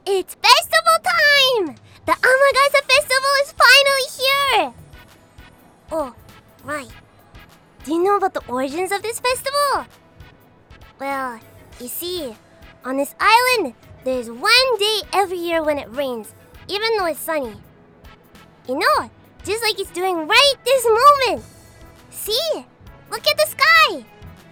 It's festival time! The Amagasa festival is finally here! Oh, right. Do you know about the origins of this festival? Well, you see, on this island, there's one day every year when it rains, even though it's sunny. You know, just like it's doing right this moment. See? Look at the sky!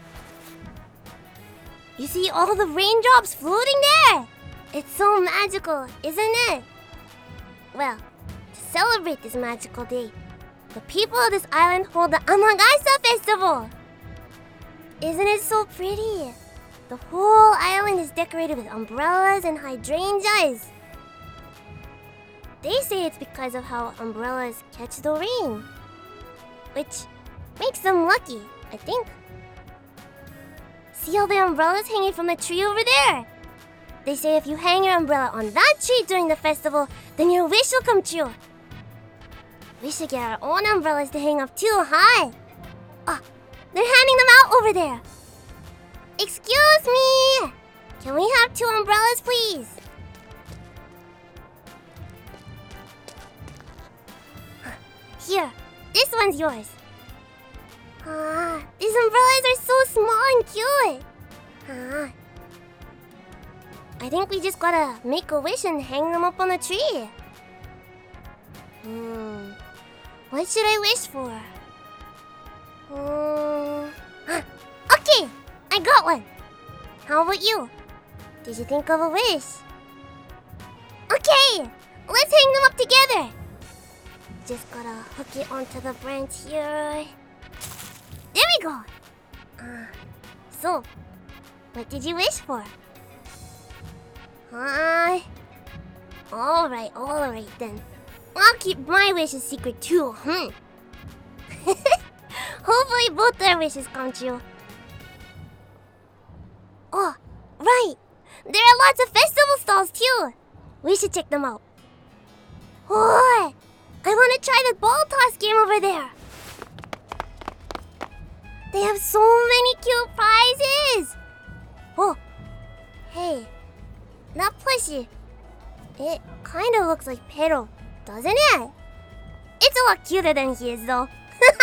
You see all the raindrops floating there? It's so magical, isn't it? Well, to celebrate this magical day, the people of this island hold the Amagasa festival. Isn't it so pretty? The whole island is decorated with umbrellas and hydrangeas. They say it's because of how umbrellas catch the rain, which makes them lucky, I think. See all the umbrellas hanging from the tree over there? They say if you hang your umbrella on that tree during the festival, then your wish will come true. We should get our own umbrellas to hang up too, huh? Oh, they're handing them out over there. Excuse me! Can we have 2 umbrellas, please? Here, this one's yours. These umbrellas are so small and cute. I think we just gotta make a wish and hang them up on the tree. What should I wish for? Okay, I got one. How about you? Did you think of a wish? Okay, let's hang them up together. Just gotta hook it onto the branch here. There we go. So, what did you wish for? Alright then. I'll keep my wish a secret too, Hopefully both our wishes come true. Oh, right! There are lots of festival stalls too! We should check them out. Oh, I want to try the ball toss game over there! They have so many cute prizes! Oh, hey, that plushie. It kind of looks like Pero, doesn't it? It's a lot cuter than he is though.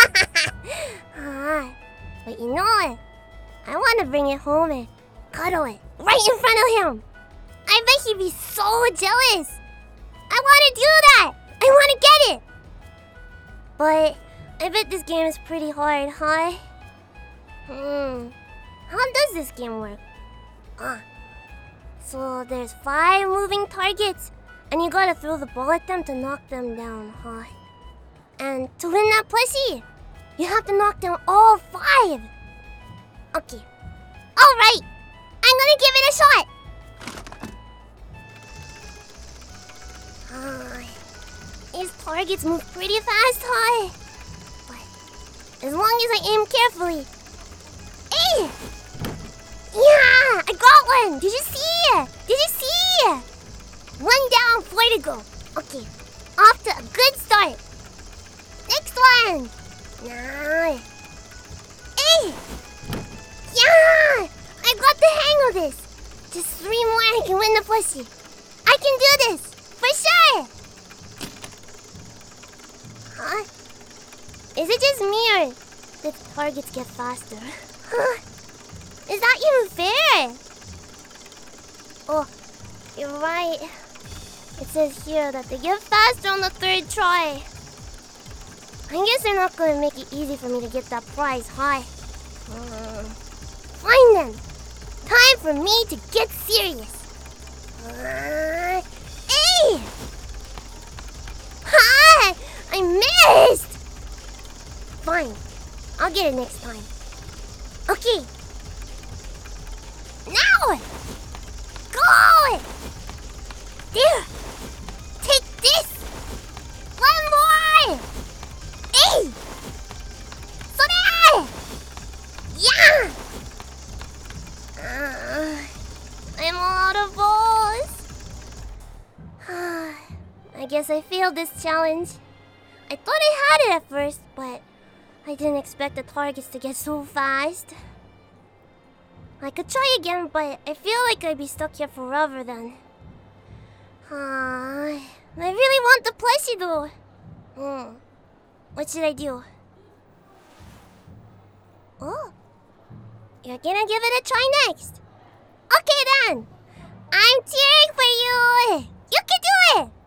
But you know what? I want to bring it home and cuddle it right in front of him. I bet he'd be so jealous. I want to do that. I want to get it. But I bet this game is pretty hard, huh? How does this game work? So there's 5 moving targets, and you gotta throw the ball at them to knock them down, huh? And to win that plushie, you have to knock down all 5. Okay. Alright! I'm gonna give it a shot! These targets move pretty fast, huh? But as long as I aim carefully. Hey! Yeah! I got one! Did you see it? Did you see it? 1 down, 4 to go. Okay. Off to a good start. Next one! Nice. Hey! Yeah! I got the hang of this. Just 3 more and I can win the plushie. I can do this! For sure! Huh? Is it just me or the targets get faster? Is that even fair? Oh, you're right. It says here that they get faster on the 3rd try. I guess they're not going to make it easy for me to get that prize, huh? Fine then. Time for me to get serious. Hey! Hi! I missed! Fine. I'll get it next time. Okay. Now! Go! There! Take this! 1 more! Hey! So there! Yeah! I'm all out of balls. I guess I failed this challenge. I thought I had it at first, but I didn't expect the targets to get so fast. I could try again, but I feel like I'd be stuck here forever then. I really want the plushie though. What should I do? Oh, you're gonna give it a try next. Okay then. I'm cheering for you. You can do it.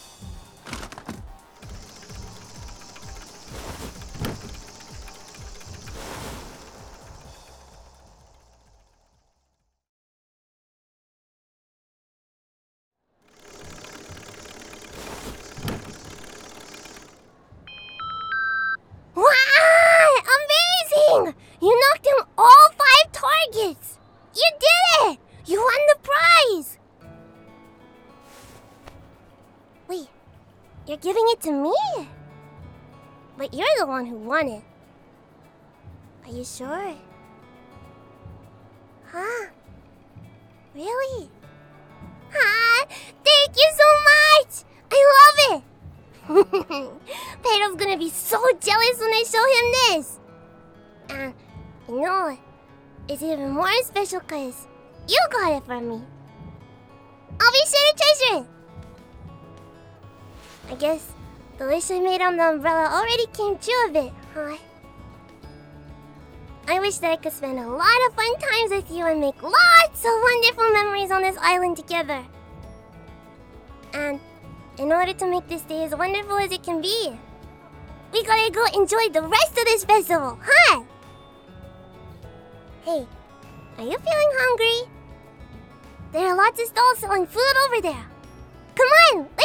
Wow! Amazing! You knocked down all 5 targets! You did it! You won the prize! Wait, you're giving it to me? But you're the one who won it. Are you sure? Huh? Really? Thank you so much! I love it! Pedro's gonna be so jealous when I show him this. And you know, it's even more special cause you got it from me. I'll be sure to treasure it. I guess the wish I made on the umbrella already came true a bit, huh? I wish that I could spend a lot of fun times with you and make lots of wonderful memories on this island together. And in order to make this day as wonderful as it can be, we gotta go enjoy the rest of this festival, huh? Hey, are you feeling hungry? There are lots of stalls selling food over there. Come on,